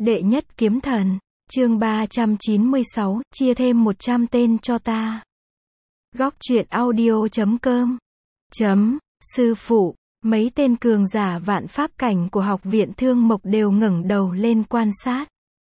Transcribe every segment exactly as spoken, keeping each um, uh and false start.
Đệ nhất kiếm thần, chương ba trăm chín mươi sáu, chia thêm một trăm tên cho ta. Góc truyện audio chấm com. Chấm, sư phụ, mấy tên cường giả vạn pháp cảnh của học viện Thương Mộc đều ngẩng đầu lên quan sát.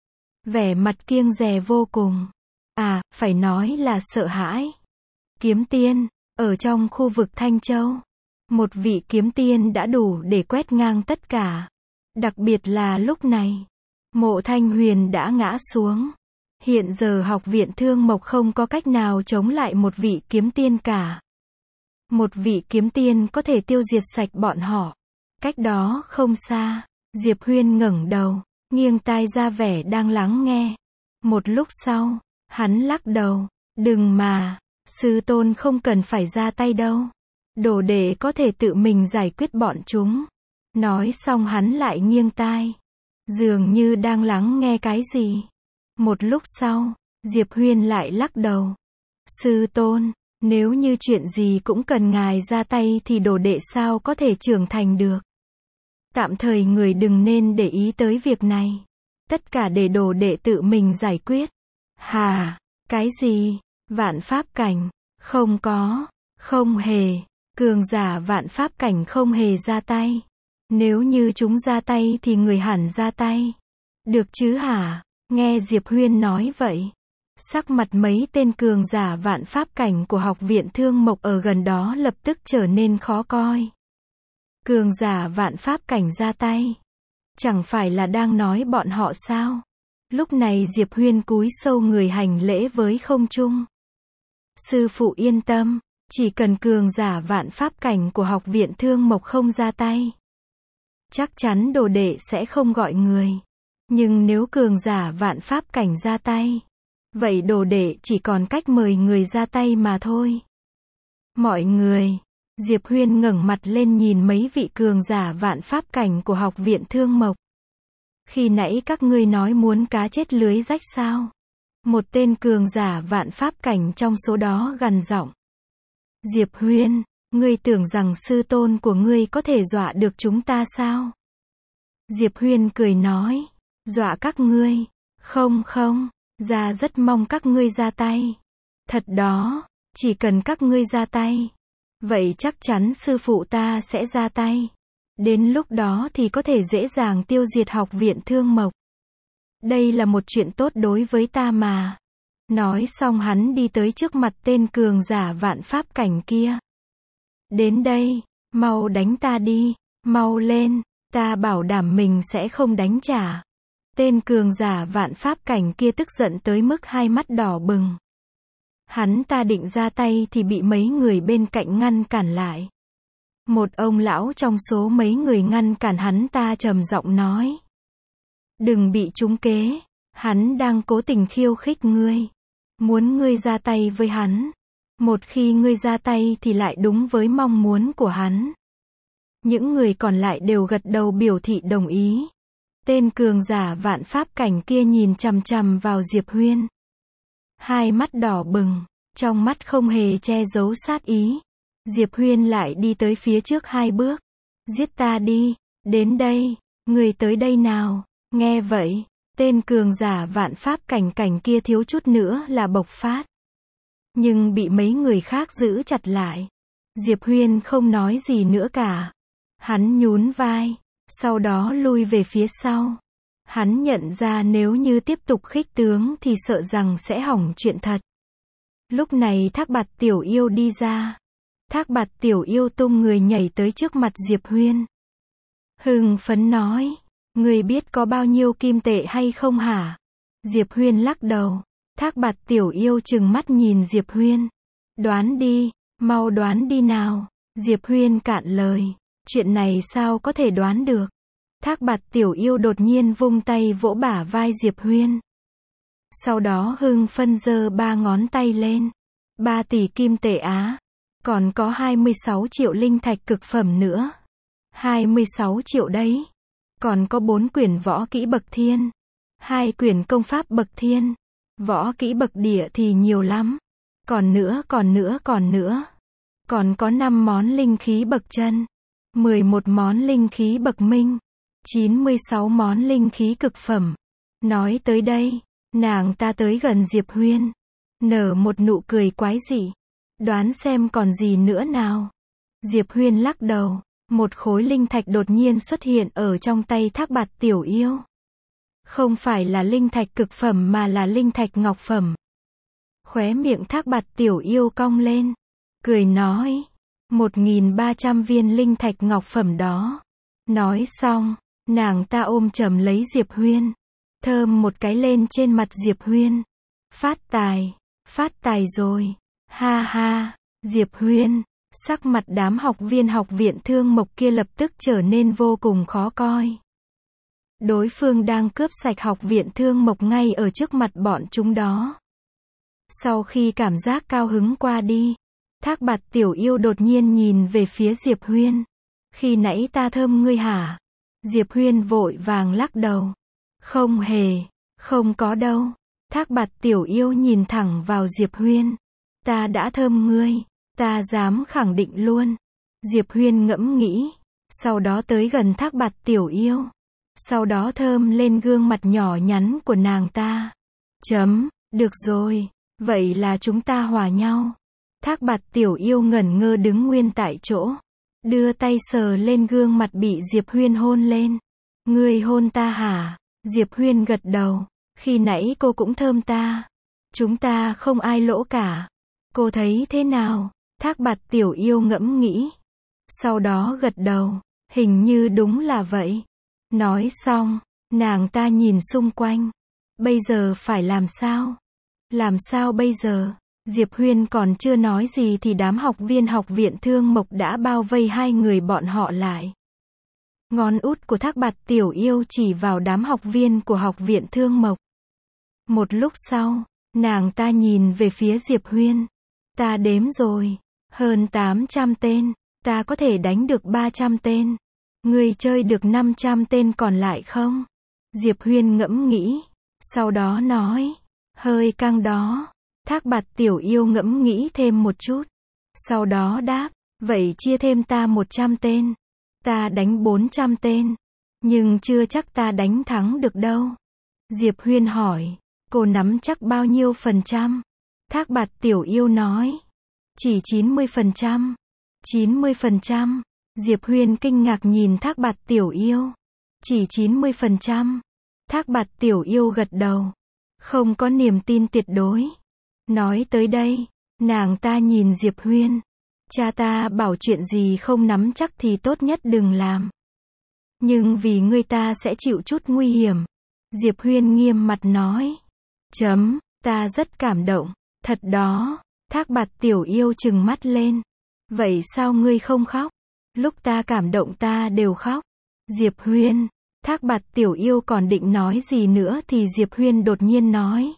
Vẻ mặt kiêng dè vô cùng. À, phải nói là sợ hãi. Kiếm tiên, ở trong khu vực Thanh Châu. Một vị kiếm tiên đã đủ để quét ngang tất cả. Đặc biệt là lúc này. Mộ Thanh Huyền đã ngã xuống. Hiện giờ học viện Thương Mộc không có cách nào chống lại một vị kiếm tiên cả. Một vị kiếm tiên có thể tiêu diệt sạch bọn họ. Cách đó không xa, Diệp Huyên ngẩng đầu, nghiêng tai ra vẻ đang lắng nghe. Một lúc sau, hắn lắc đầu, đừng mà, sư tôn không cần phải ra tay đâu. Đồ đệ có thể tự mình giải quyết bọn chúng. Nói xong hắn lại nghiêng tai. Dường như đang lắng nghe cái gì. Một lúc sau, Diệp Huyên lại lắc đầu. Sư tôn, nếu như chuyện gì cũng cần ngài ra tay thì đồ đệ sao có thể trưởng thành được. Tạm thời người đừng nên để ý tới việc này. Tất cả để đồ đệ tự mình giải quyết. Hà, cái gì? Vạn pháp cảnh? Không có, không hề. Cường giả vạn pháp cảnh không hề ra tay. Nếu như chúng ra tay thì người hẳn ra tay. Được chứ hả? Nghe Diệp Huyên nói vậy. Sắc mặt mấy tên cường giả vạn pháp cảnh của học viện Thương Mộc ở gần đó lập tức trở nên khó coi. Cường giả vạn pháp cảnh ra tay. Chẳng phải là đang nói bọn họ sao? Lúc này Diệp Huyên cúi sâu người hành lễ với không trung. Sư phụ yên tâm, chỉ cần cường giả vạn pháp cảnh của học viện Thương Mộc không ra tay. Chắc chắn đồ đệ sẽ không gọi người. Nhưng nếu cường giả vạn pháp cảnh ra tay, vậy đồ đệ chỉ còn cách mời người ra tay mà thôi. Mọi người, Diệp Huyên ngẩng mặt lên nhìn mấy vị cường giả vạn pháp cảnh của học viện Thương Mộc. Khi nãy các ngươi nói muốn cá chết lưới rách sao? Một tên cường giả vạn pháp cảnh trong số đó gằn giọng. Diệp Huyên, ngươi tưởng rằng sư tôn của ngươi có thể dọa được chúng ta sao? Diệp Huyên cười nói, dọa các ngươi? Không không, ra rất mong các ngươi ra tay. Thật đó, chỉ cần các ngươi ra tay, vậy chắc chắn sư phụ ta sẽ ra tay. Đến lúc đó thì có thể dễ dàng tiêu diệt học viện Thương Mộc. Đây là một chuyện tốt đối với ta mà. Nói xong hắn đi tới trước mặt tên cường giả vạn pháp cảnh kia. Đến đây, mau đánh ta đi, mau lên, ta bảo đảm mình sẽ không đánh trả. Tên cường giả vạn pháp cảnh kia tức giận tới mức hai mắt đỏ bừng. Hắn ta định ra tay thì bị mấy người bên cạnh ngăn cản lại. Một ông lão trong số mấy người ngăn cản hắn ta trầm giọng nói. Đừng bị trúng kế, hắn đang cố tình khiêu khích ngươi. Muốn ngươi ra tay với hắn. Một khi ngươi ra tay thì lại đúng với mong muốn của hắn. Những người còn lại đều gật đầu biểu thị đồng ý. Tên cường giả vạn pháp cảnh kia nhìn chằm chằm vào Diệp Huyên. Hai mắt đỏ bừng, trong mắt không hề che giấu sát ý. Diệp Huyên lại đi tới phía trước hai bước. Giết ta đi, đến đây, người tới đây nào. Nghe vậy, tên cường giả vạn pháp cảnh cảnh kia thiếu chút nữa là bộc phát. Nhưng bị mấy người khác giữ chặt lại. Diệp Huyên không nói gì nữa cả. Hắn nhún vai, sau đó lui về phía sau. Hắn nhận ra nếu như tiếp tục khích tướng thì sợ rằng sẽ hỏng chuyện thật. Lúc này Thác Bạt Tiểu Yêu đi ra. Thác Bạt Tiểu Yêu tung người nhảy tới trước mặt Diệp Huyên. Hưng phấn nói, người biết có bao nhiêu kim tệ hay không hả? Diệp Huyên lắc đầu. Thác Bạt Tiểu Yêu trừng mắt nhìn Diệp Huyên. Đoán đi, mau đoán đi nào. Diệp Huyên cạn lời. Chuyện này sao có thể đoán được? Thác Bạt Tiểu Yêu đột nhiên vung tay vỗ bả vai Diệp Huyên. Sau đó hưng phân giơ ba ngón tay lên. Ba tỷ kim tệ á. Còn có hai mươi sáu triệu linh thạch cực phẩm nữa. hai mươi sáu triệu đấy. Còn có bốn quyển võ kỹ bậc thiên. Hai quyển công pháp bậc thiên. Võ kỹ bậc địa thì nhiều lắm. Còn nữa còn nữa còn nữa. Còn có năm món linh khí bậc chân. mười một món linh khí bậc minh. chín mươi sáu món linh khí cực phẩm. Nói tới đây, nàng ta tới gần Diệp Huyên, nở một nụ cười quái dị. Đoán xem còn gì nữa nào. Diệp Huyên lắc đầu, một khối linh thạch đột nhiên xuất hiện ở trong tay Thác Bạt Tiểu Yêu. Không phải là linh thạch cực phẩm mà là linh thạch ngọc phẩm. Khóe miệng Thác Bạt Tiểu Yêu cong lên, cười nói, một nghìn ba trăm viên linh thạch ngọc phẩm đó. Nói xong, nàng ta ôm chầm lấy Diệp Huyên, thơm một cái lên trên mặt Diệp Huyên. Phát tài, phát tài rồi, ha ha. Diệp Huyên, sắc mặt đám học viên học viện Thương Mộc kia lập tức trở nên vô cùng khó coi. Đối phương đang cướp sạch học viện Thương Mộc ngay ở trước mặt bọn chúng đó. Sau khi cảm giác cao hứng qua đi, Thác Bạt Tiểu Yêu đột nhiên nhìn về phía Diệp Huyên. Khi nãy ta thơm ngươi hả? Diệp Huyên vội vàng lắc đầu. Không hề, không có đâu. Thác Bạt Tiểu Yêu nhìn thẳng vào Diệp Huyên. Ta đã thơm ngươi, ta dám khẳng định luôn. Diệp Huyên ngẫm nghĩ, sau đó tới gần Thác Bạt Tiểu Yêu. Sau đó thơm lên gương mặt nhỏ nhắn của nàng ta. Chấm, được rồi, vậy là chúng ta hòa nhau. Thác Bạt Tiểu Yêu ngẩn ngơ đứng nguyên tại chỗ, đưa tay sờ lên gương mặt bị Diệp Huyên hôn lên. Ngươi hôn ta hả? Diệp Huyên gật đầu, khi nãy cô cũng thơm ta. Chúng ta không ai lỗ cả. Cô thấy thế nào? Thác Bạt Tiểu Yêu ngẫm nghĩ, sau đó gật đầu, hình như đúng là vậy. Nói xong, nàng ta nhìn xung quanh. Bây giờ phải làm sao? Làm sao bây giờ? Diệp Huyên còn chưa nói gì thì đám học viên học viện Thương Mộc đã bao vây hai người bọn họ lại. Ngón út của Thác Bạt Tiểu Yêu chỉ vào đám học viên của học viện Thương Mộc. Một lúc sau, nàng ta nhìn về phía Diệp Huyên. Ta đếm rồi, hơn tám trăm tên, ta có thể đánh được ba trăm tên. Ngươi chơi được năm trăm tên còn lại không? Diệp Huyên ngẫm nghĩ, sau đó nói, hơi căng đó. Thác Bạt Tiểu Yêu ngẫm nghĩ thêm một chút, sau đó đáp, vậy chia thêm ta một trăm tên. Ta đánh bốn trăm tên, nhưng chưa chắc ta đánh thắng được đâu. Diệp Huyên hỏi, cô nắm chắc bao nhiêu phần trăm? Thác Bạt Tiểu Yêu nói, chỉ chín mươi phần trăm. chín mươi phần trăm. Diệp Huyên kinh ngạc nhìn Thác Bạt Tiểu Yêu. Chỉ chín mươi phần trăm. Thác Bạt Tiểu Yêu gật đầu, không có niềm tin tuyệt đối. Nói tới đây, nàng ta nhìn Diệp Huyên. Cha ta bảo chuyện gì không nắm chắc thì tốt nhất đừng làm. Nhưng vì ngươi ta sẽ chịu chút nguy hiểm. Diệp Huyên nghiêm mặt nói. Chấm, ta rất cảm động. Thật đó. Thác Bạt Tiểu Yêu trừng mắt lên. Vậy sao ngươi không khóc? Lúc ta cảm động ta đều khóc. Diệp Huyên. Thác Bạt Tiểu Yêu còn định nói gì nữa thì Diệp Huyên đột nhiên nói.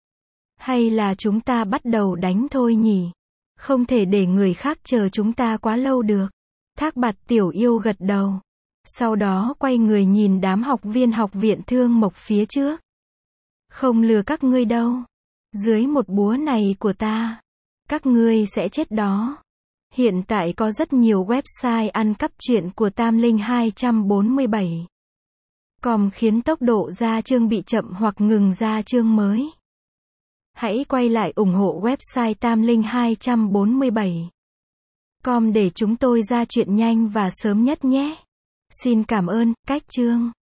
Hay là chúng ta bắt đầu đánh thôi nhỉ? Không thể để người khác chờ chúng ta quá lâu được. Thác Bạt Tiểu Yêu gật đầu. Sau đó quay người nhìn đám học viên học viện Thương Mộc phía trước. Không lừa các ngươi đâu. Dưới một búa này của ta, các ngươi sẽ chết đó. Hiện tại có rất nhiều website ăn cắp truyện của Tam Linh hai bốn bảy. Com khiến tốc độ ra chương bị chậm hoặc ngừng ra chương mới. Hãy quay lại ủng hộ website Tam Linh hai bốn bảy. Com để chúng tôi ra chuyện nhanh và sớm nhất nhé. Xin cảm ơn, cách chương.